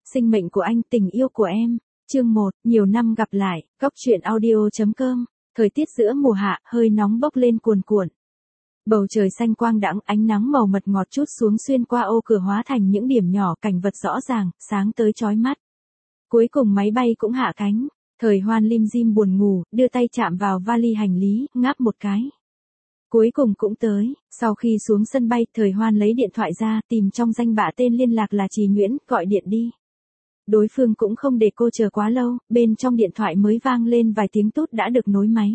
sinh mệnh của anh, tình yêu của em. Chương 1, nhiều năm gặp lại, góc truyện audio.com. Thời tiết giữa mùa hạ, hơi nóng bốc lên cuồn cuộn. Bầu trời xanh quang đãng, ánh nắng màu mật ngọt trút xuống xuyên qua ô cửa hóa thành những điểm nhỏ, cảnh vật rõ ràng, sáng tới chói mắt. Cuối cùng máy bay cũng hạ cánh. Thời Hoan lim dim buồn ngủ, đưa tay chạm vào vali hành lý, ngáp một cái. Cuối cùng cũng tới, sau khi xuống sân bay, Thời Hoan lấy điện thoại ra, tìm trong danh bạ tên liên lạc là Trì Nguyễn, gọi điện đi. Đối phương cũng không để cô chờ quá lâu, bên trong điện thoại mới vang lên vài tiếng tút đã được nối máy.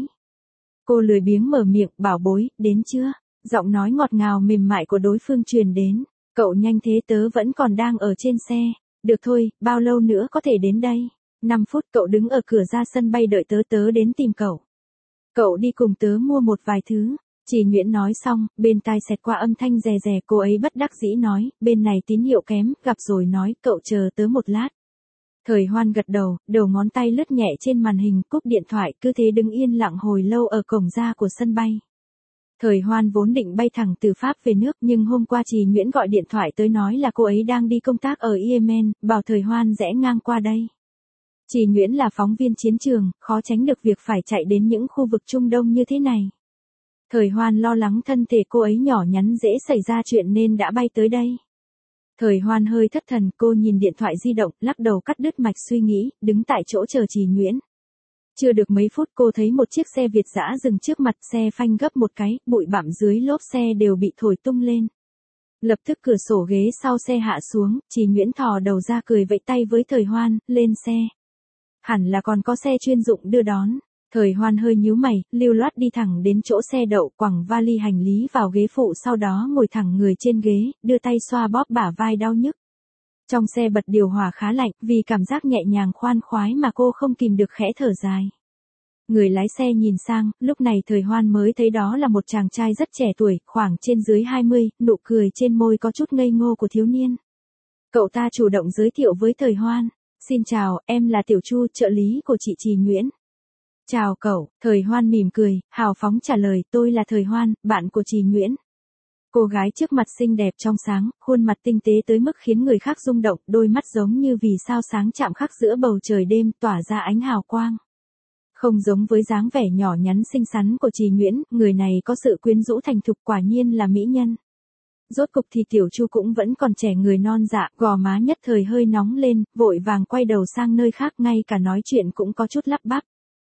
Cô lười biếng mở miệng, bảo bối, đến chưa? Giọng nói ngọt ngào mềm mại của đối phương truyền đến. Cậu nhanh thế, tớ vẫn còn đang ở trên xe. Được thôi, bao lâu nữa có thể đến đây? 5 phút. Cậu đứng ở cửa ra sân bay đợi tớ đến tìm cậu. Cậu đi cùng tớ mua một vài thứ. Trì Nguyễn nói xong, bên tai xẹt qua âm thanh rè rè, cô ấy bất đắc dĩ nói, bên này tín hiệu kém, gặp rồi nói, cậu chờ tớ một lát. Thời Hoan gật đầu, đầu ngón tay lướt nhẹ trên màn hình, cúp điện thoại, cứ thế đứng yên lặng hồi lâu ở cổng ra của sân bay. Thời Hoan vốn định bay thẳng từ Pháp về nước, nhưng hôm qua Trì Nguyễn gọi điện thoại tới nói là cô ấy đang đi công tác ở Yemen, bảo Thời Hoan rẽ ngang qua đây. Trì Nguyễn là phóng viên chiến trường, khó tránh được việc phải chạy đến những khu vực Trung Đông như thế này. Thời Hoan lo lắng thân thể cô ấy nhỏ nhắn dễ xảy ra chuyện nên đã bay tới đây. Thời Hoan hơi thất thần, cô nhìn điện thoại di động, lắc đầu cắt đứt mạch suy nghĩ, đứng tại chỗ chờ Trì Nguyễn. Chưa được mấy phút cô thấy một chiếc xe Việt dã dừng trước mặt, xe phanh gấp một cái, bụi bặm dưới lốp xe đều bị thổi tung lên. Lập tức cửa sổ ghế sau xe hạ xuống, Trì Nguyễn thò đầu ra cười vẫy tay với Thời Hoan, lên xe. Hẳn là còn có xe chuyên dụng đưa đón. Thời Hoan hơi nhíu mày, lưu loát đi thẳng đến chỗ xe đậu, quẳng vali hành lý vào ghế phụ, sau đó ngồi thẳng người trên ghế, đưa tay xoa bóp bả vai đau nhức. Trong xe bật điều hòa khá lạnh, vì cảm giác nhẹ nhàng khoan khoái mà cô không kìm được khẽ thở dài. Người lái xe nhìn sang, lúc này Thời Hoan mới thấy đó là một chàng trai rất trẻ tuổi, khoảng trên dưới 20, nụ cười trên môi có chút ngây ngô của thiếu niên. Cậu ta chủ động giới thiệu với Thời Hoan. Xin chào, em là Tiểu Chu, trợ lý của chị Trì Nguyễn. Chào cậu, Thời Hoan mỉm cười, hào phóng trả lời, tôi là Thời Hoan, bạn của Trì Nguyễn. Cô gái trước mặt xinh đẹp trong sáng, khuôn mặt tinh tế tới mức khiến người khác rung động, đôi mắt giống như vì sao sáng chạm khắc giữa bầu trời đêm, tỏa ra ánh hào quang. Không giống với dáng vẻ nhỏ nhắn xinh xắn của Trì Nguyễn, người này có sự quyến rũ thành thục, quả nhiên là mỹ nhân. Rốt cục thì Tiểu Chu cũng vẫn còn trẻ, người non dạ, gò má nhất thời hơi nóng lên, vội vàng quay đầu sang nơi khác, ngay cả nói chuyện cũng có chút lắp bắp.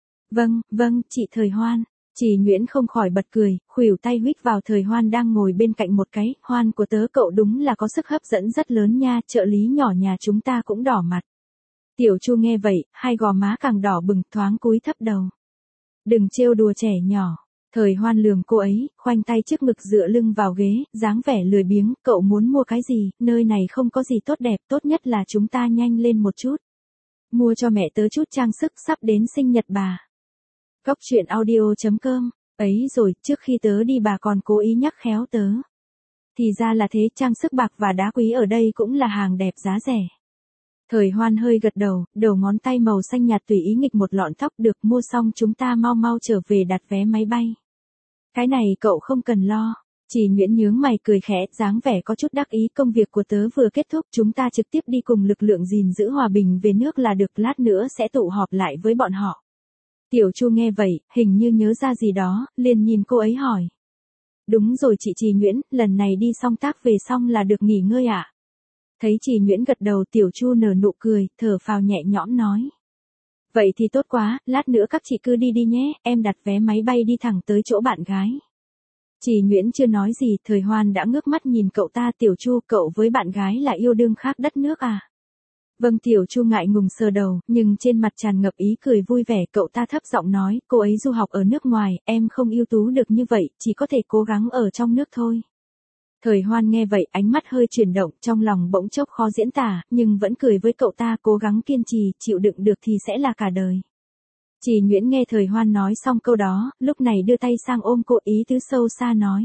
Vâng, chị Thời Hoan. Trì Nguyễn không khỏi bật cười, khuỷu tay huých vào Thời Hoan đang ngồi bên cạnh một cái, Hoan của tớ cậu đúng là có sức hấp dẫn rất lớn nha, trợ lý nhỏ nhà chúng ta cũng đỏ mặt. Tiểu Chu nghe vậy, hai gò má càng đỏ bừng, thoáng cúi thấp đầu. Đừng trêu đùa trẻ nhỏ. Thời Hoan lườm cô ấy, khoanh tay trước ngực dựa lưng vào ghế, dáng vẻ lười biếng, cậu muốn mua cái gì, nơi này không có gì tốt đẹp, tốt nhất là chúng ta nhanh lên một chút. Mua cho mẹ tớ chút trang sức, sắp đến sinh nhật bà. Góc truyện audio.com, ấy rồi, trước khi tớ đi bà còn cố ý nhắc khéo tớ. Thì ra là thế, trang sức bạc và đá quý ở đây cũng là hàng đẹp giá rẻ. Thời Hoan hơi gật đầu, đầu ngón tay màu xanh nhạt tùy ý nghịch một lọn tóc, được, mua xong chúng ta mau mau trở về đặt vé máy bay. Cái này cậu không cần lo. Trì Nguyễn nhướng mày cười khẽ, dáng vẻ có chút đắc ý, công việc của tớ vừa kết thúc, chúng ta trực tiếp đi cùng lực lượng gìn giữ hòa bình về nước là được, lát nữa sẽ tụ họp lại với bọn họ. Tiểu Chu nghe vậy, hình như nhớ ra gì đó, liền nhìn cô ấy hỏi. Đúng rồi chị Trì Nguyễn, lần này đi xong tác về xong là được nghỉ ngơi ạ? Thấy Trì Nguyễn gật đầu, Tiểu Chu nở nụ cười, thở phào nhẹ nhõm nói. Vậy thì tốt quá, lát nữa các chị cứ đi đi nhé, em đặt vé máy bay đi thẳng tới chỗ bạn gái. Trì Nguyễn chưa nói gì, Thời Hoan đã ngước mắt nhìn cậu ta, Tiểu Chu, cậu với bạn gái là yêu đương khác đất nước à? Vâng, Tiểu Chu ngại ngùng sờ đầu, nhưng trên mặt tràn ngập ý cười vui vẻ, cậu ta thấp giọng nói, cô ấy du học ở nước ngoài, em không ưu tú được như vậy, chỉ có thể cố gắng ở trong nước thôi. Thời Hoan nghe vậy, ánh mắt hơi chuyển động, trong lòng bỗng chốc khó diễn tả, nhưng vẫn cười với cậu ta, cố gắng kiên trì, chịu đựng được thì sẽ là cả đời. Trì Nguyễn nghe Thời Hoan nói xong câu đó, lúc này đưa tay sang ôm cô, ý tứ sâu xa nói.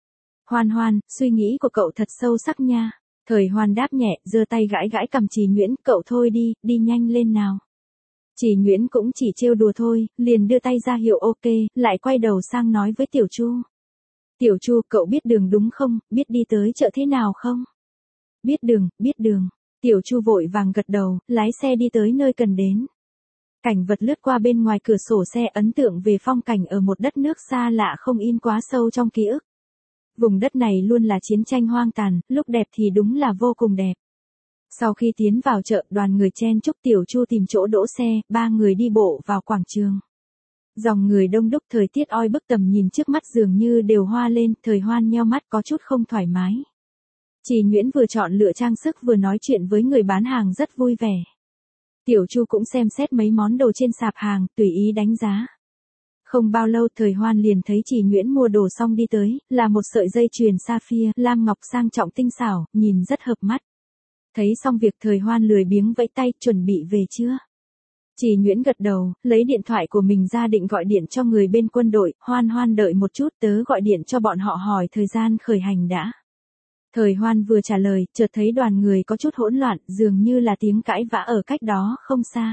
Hoan, suy nghĩ của cậu thật sâu sắc nha. Thời Hoan đáp nhẹ, giơ tay gãi gãi cằm Trì Nguyễn, cậu thôi đi nhanh lên nào. Trì Nguyễn cũng chỉ trêu đùa thôi, liền đưa tay ra hiệu ok, lại quay đầu sang nói với Tiểu Chu. Tiểu Chu, cậu biết đường đúng không, biết đi tới chợ thế nào không? Biết đường. Tiểu Chu vội vàng gật đầu, lái xe đi tới nơi cần đến. Cảnh vật lướt qua bên ngoài cửa sổ xe, ấn tượng về phong cảnh ở một đất nước xa lạ không in quá sâu trong ký ức. Vùng đất này luôn là chiến tranh hoang tàn, lúc đẹp thì đúng là vô cùng đẹp. Sau khi tiến vào chợ, đoàn người chen chúc, Tiểu Chu tìm chỗ đỗ xe, ba người đi bộ vào quảng trường. Dòng người đông đúc, thời tiết oi bức, tầm nhìn trước mắt dường như đều hoa lên, Thời Hoan nheo mắt có chút không thoải mái. Chỉ Nhuyễn vừa chọn lựa trang sức vừa nói chuyện với người bán hàng rất vui vẻ. Tiểu Chu cũng xem xét mấy món đồ trên sạp hàng, tùy ý đánh giá. Không bao lâu Thời Hoan liền thấy Chỉ Nhuyễn mua đồ xong đi tới, là một sợi dây chuyền sapphire, lam ngọc sang trọng tinh xảo, nhìn rất hợp mắt. Thấy xong việc Thời Hoan lười biếng vẫy tay, chuẩn bị về chưa? Chỉ Nhuyễn gật đầu, lấy điện thoại của mình ra định gọi điện cho người bên quân đội, Hoan Hoan đợi một chút, tớ gọi điện cho bọn họ hỏi thời gian khởi hành đã. Thời Hoan vừa trả lời, chợt thấy đoàn người có chút hỗn loạn, dường như là tiếng cãi vã ở cách đó không xa.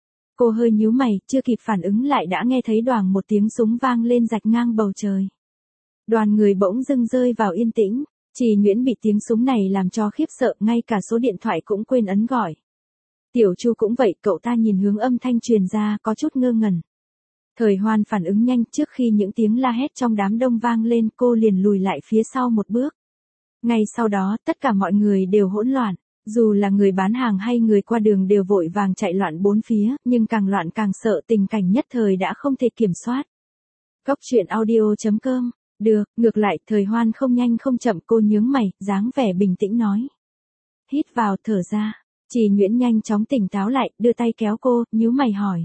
Cô hơi nhíu mày, chưa kịp phản ứng lại đã nghe thấy đoàng một tiếng súng vang lên rạch ngang bầu trời. Đoàn người bỗng dưng rơi vào yên tĩnh, Chỉ Nhuyễn bị tiếng súng này làm cho khiếp sợ, ngay cả số điện thoại cũng quên ấn gọi. Tiểu Chu cũng vậy, cậu ta nhìn hướng âm thanh truyền ra, có chút ngơ ngẩn. Thời Hoan phản ứng nhanh, trước khi những tiếng la hét trong đám đông vang lên, cô liền lùi lại phía sau một bước. Ngay sau đó, tất cả mọi người đều hỗn loạn, dù là người bán hàng hay người qua đường đều vội vàng chạy loạn bốn phía, nhưng càng loạn càng sợ, tình cảnh nhất thời đã không thể kiểm soát. Cốc truyện audio.com. Được, ngược lại, Thời Hoan không nhanh không chậm, cô nhướng mày, dáng vẻ bình tĩnh nói. Hít vào, thở ra. Chỉ Nhuyễn nhanh chóng tỉnh táo lại, đưa tay kéo cô, nhíu mày hỏi.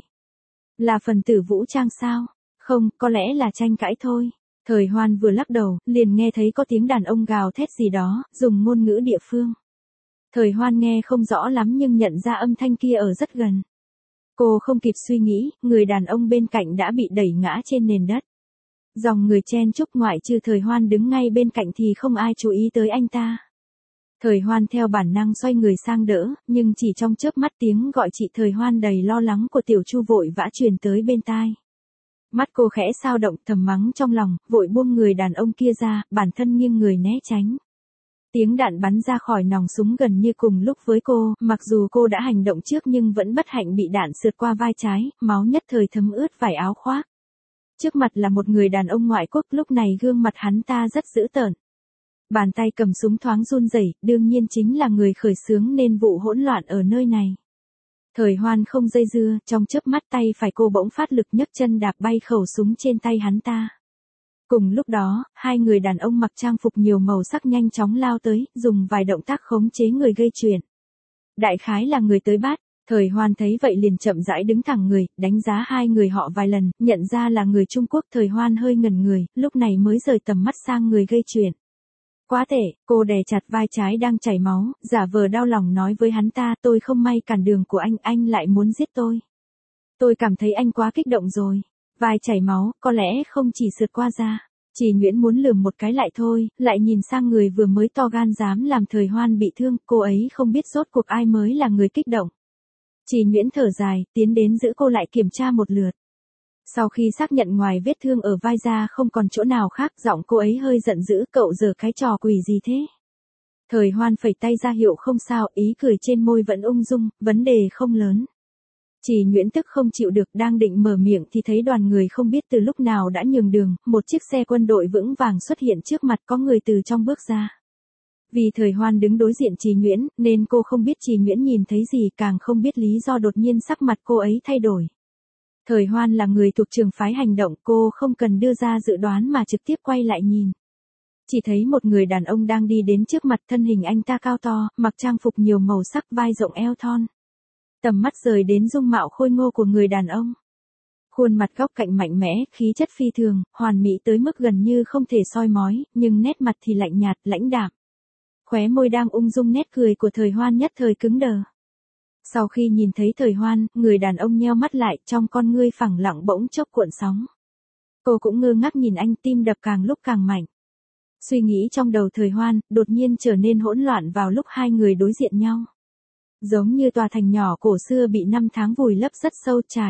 Là phần tử vũ trang sao? Không, có lẽ là tranh cãi thôi. Thời Hoan vừa lắc đầu, liền nghe thấy có tiếng đàn ông gào thét gì đó, dùng ngôn ngữ địa phương. Thời Hoan nghe không rõ lắm nhưng nhận ra âm thanh kia ở rất gần. Cô không kịp suy nghĩ, người đàn ông bên cạnh đã bị đẩy ngã trên nền đất. Dòng người chen chúc, ngoại trừ Thời Hoan đứng ngay bên cạnh thì không ai chú ý tới anh ta. Thời Hoan theo bản năng xoay người sang đỡ, nhưng chỉ trong chớp mắt tiếng gọi chị Thời Hoan đầy lo lắng của Tiểu Chu vội vã truyền tới bên tai. Mắt cô khẽ sao động, thầm mắng trong lòng, vội buông người đàn ông kia ra, bản thân nghiêng người né tránh. Tiếng đạn bắn ra khỏi nòng súng gần như cùng lúc với cô, mặc dù cô đã hành động trước nhưng vẫn bất hạnh bị đạn sượt qua vai trái, máu nhất thời thấm ướt vải áo khoác. Trước mặt là một người đàn ông ngoại quốc, lúc này gương mặt hắn ta rất dữ tợn. Bàn tay cầm súng thoáng run rẩy, đương nhiên chính là người khởi xướng nên vụ hỗn loạn ở nơi này. Thời Hoan không dây dưa, trong chớp mắt tay phải cô bỗng phát lực nhấc chân đạp bay khẩu súng trên tay hắn ta. Cùng lúc đó, hai người đàn ông mặc trang phục nhiều màu sắc nhanh chóng lao tới, dùng vài động tác khống chế người gây chuyện. Đại khái là người tới bắt, Thời Hoan thấy vậy liền chậm rãi đứng thẳng người, đánh giá hai người họ vài lần, nhận ra là người Trung Quốc. Thời Hoan hơi ngẩn người, lúc này mới rời tầm mắt sang người gây chuyện. Quá tệ, cô đè chặt vai trái đang chảy máu, giả vờ đau lòng nói với hắn ta, tôi không may cản đường của anh lại muốn giết tôi. Tôi cảm thấy anh quá kích động rồi. Vai chảy máu, có lẽ không chỉ sượt qua da. Chỉ Nhuyễn muốn lườm một cái lại thôi, lại nhìn sang người vừa mới to gan dám làm Thời Hoan bị thương, cô ấy không biết rốt cuộc ai mới là người kích động. Chỉ Nhuyễn thở dài, tiến đến giữ cô lại kiểm tra một lượt. Sau khi xác nhận ngoài vết thương ở vai ra không còn chỗ nào khác, giọng cô ấy hơi giận dữ, cậu giở cái trò quỷ gì thế? Thời Hoan phẩy tay ra hiệu không sao, ý cười trên môi vẫn ung dung, vấn đề không lớn. Chỉ Nhuyễn tức không chịu được, đang định mở miệng thì thấy đoàn người không biết từ lúc nào đã nhường đường, một chiếc xe quân đội vững vàng xuất hiện trước mặt, có người từ trong bước ra. Vì Thời Hoan đứng đối diện Chỉ Nhuyễn, nên cô không biết Chỉ Nhuyễn nhìn thấy gì, càng không biết lý do đột nhiên sắc mặt cô ấy thay đổi. Thời Hoan là người thuộc trường phái hành động, cô không cần đưa ra dự đoán mà trực tiếp quay lại nhìn. Chỉ thấy một người đàn ông đang đi đến trước mặt, thân hình anh ta cao to, mặc trang phục nhiều màu sắc, vai rộng eo thon. Tầm mắt rời đến dung mạo khôi ngô của người đàn ông. Khuôn mặt góc cạnh mạnh mẽ, khí chất phi thường, hoàn mỹ tới mức gần như không thể soi mói, nhưng nét mặt thì lạnh nhạt, lãnh đạm. Khóe môi đang ung dung, nét cười của Thời Hoan nhất thời cứng đờ. Sau khi nhìn thấy Thời Hoan, người đàn ông nheo mắt lại, trong con ngươi phẳng lặng bỗng chốc cuộn sóng. Cô cũng ngơ ngác nhìn anh, tim đập càng lúc càng mạnh. Suy nghĩ trong đầu Thời Hoan, đột nhiên trở nên hỗn loạn vào lúc hai người đối diện nhau. Giống như tòa thành nhỏ cổ xưa bị năm tháng vùi lấp rất sâu trải.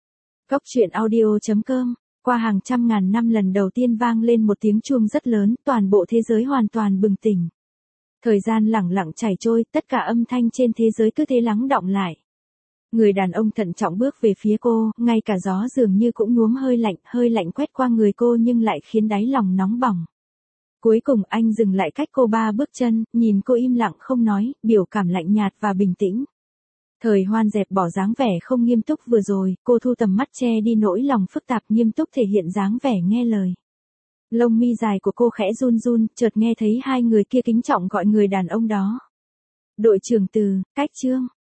Cốc truyện audio.com. Qua hàng trăm ngàn năm lần đầu tiên vang lên một tiếng chuông rất lớn, toàn bộ thế giới hoàn toàn bừng tỉnh. Thời gian lẳng lặng chảy trôi, tất cả âm thanh trên thế giới cứ thế lắng đọng lại. Người đàn ông thận trọng bước về phía cô, ngay cả gió dường như cũng nhuốm hơi lạnh quét qua người cô nhưng lại khiến đáy lòng nóng bỏng. Cuối cùng anh dừng lại cách cô 3 bước chân, nhìn cô im lặng không nói, biểu cảm lạnh nhạt và bình tĩnh. Thời Hoan dẹp bỏ dáng vẻ không nghiêm túc vừa rồi, cô thu tầm mắt che đi nỗi lòng phức tạp, nghiêm túc thể hiện dáng vẻ nghe lời. Lông mi dài của cô khẽ run run, chợt nghe thấy hai người kia kính trọng gọi người đàn ông đó. Đội trưởng Từ, cách Trương.